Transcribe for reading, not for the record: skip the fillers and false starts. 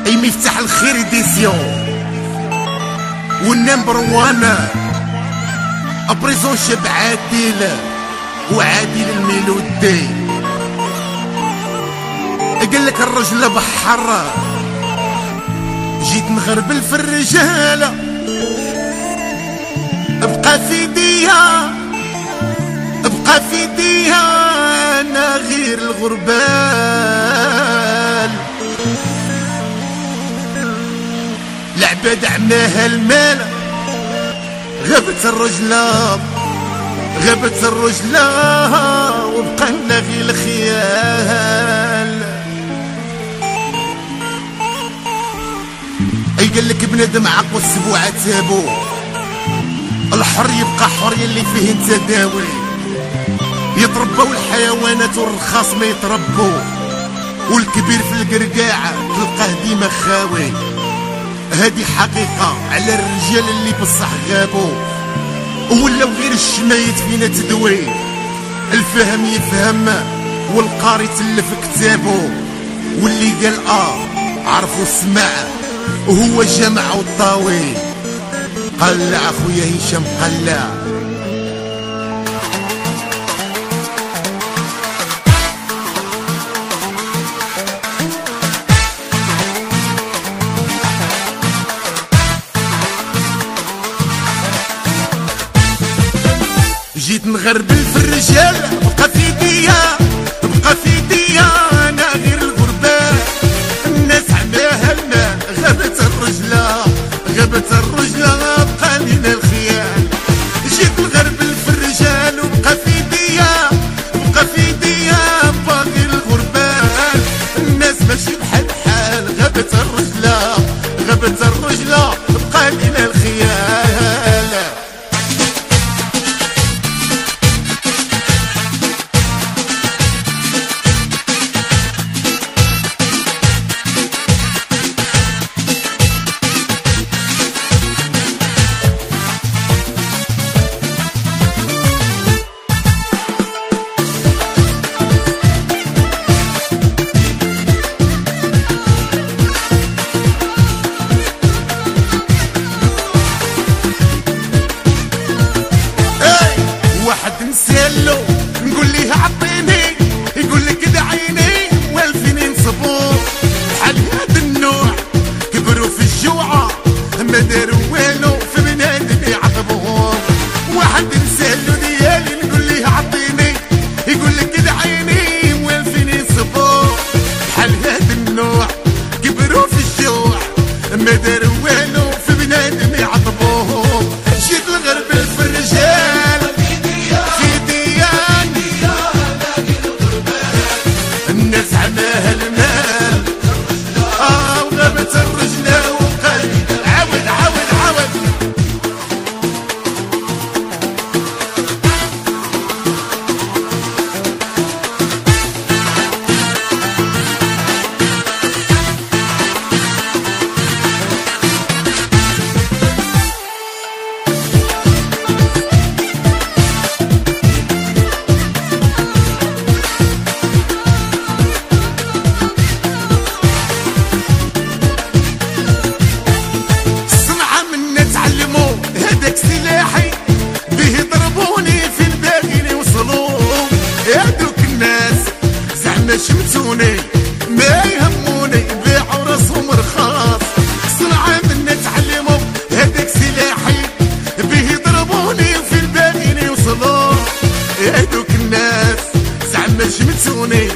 اي مفتاح الخير ديسيون والنمبر وانا ابريزون شاب عادل وعادل الميلودي. قالك الرجل بحر جيت نغربل في الرجالة، ابقى في ديها ابقى في ديها انا غير الغربال. العباد عماها المال، غابت الرجلة غابت الرجلة وبقى لنا غير الخيال. اي قالك بنادم عقو السبوعة تابو، الحر يبقى حر يلي فيه انت داوي. يتربوا الحيوانات والرخاص ما يتربوا، والكبير في القرقاعة تلقاه ديما خاوي. هادي حقيقة على الرجال اللي بصح غابوا، ولاو غير الشمايت فينا تدوي. الفهم يفهم والقاري تلف كتابو، واللي قال عرفوا سمع وهو جمع والطاوي. قلع اخويا هشام قلع. جيت نغربل في الرجال، بقى في ديا بقى في ديا انا غير الغربال. الناس عماها المال، غابت الرجلة غابت الرجلة بقى لينا الخيال. جيت نغربل في الرجال وبقى في ديا بقى في ديا باقي الغربال. الناس ماشي بحال بحال، غابت الرجلة غابت الرجلة بقى لينا الخيال. نسالو نقول ليه عطيني، يقول لك كده عيني والفين نصبو. بحال هاد النوع كبروا في الجوعة ما داروا والو في بنادم يعذبوهم. واحد نسالو ديالي نقول ليه عطيني، يقول لك كده عيني والفين نصبو. بحال هاد النوع كبروا في الجوع ما داروا والو في بنادم يعذبوهم. جيت نغربل في الرجال، الناس عماها المال وغابت الرجلة وقال عاود عاود عاود. سلاحي به ضربوني في الباقي يوصلوا. هادوك الناس زعما شمتوني ما يهموني، بيعوا راسهم رخاص. صنعة منا تعلموا هاداك سلاحي به ضربوني في الباقي يوصلوا. هادوك الناس زعما شمتوني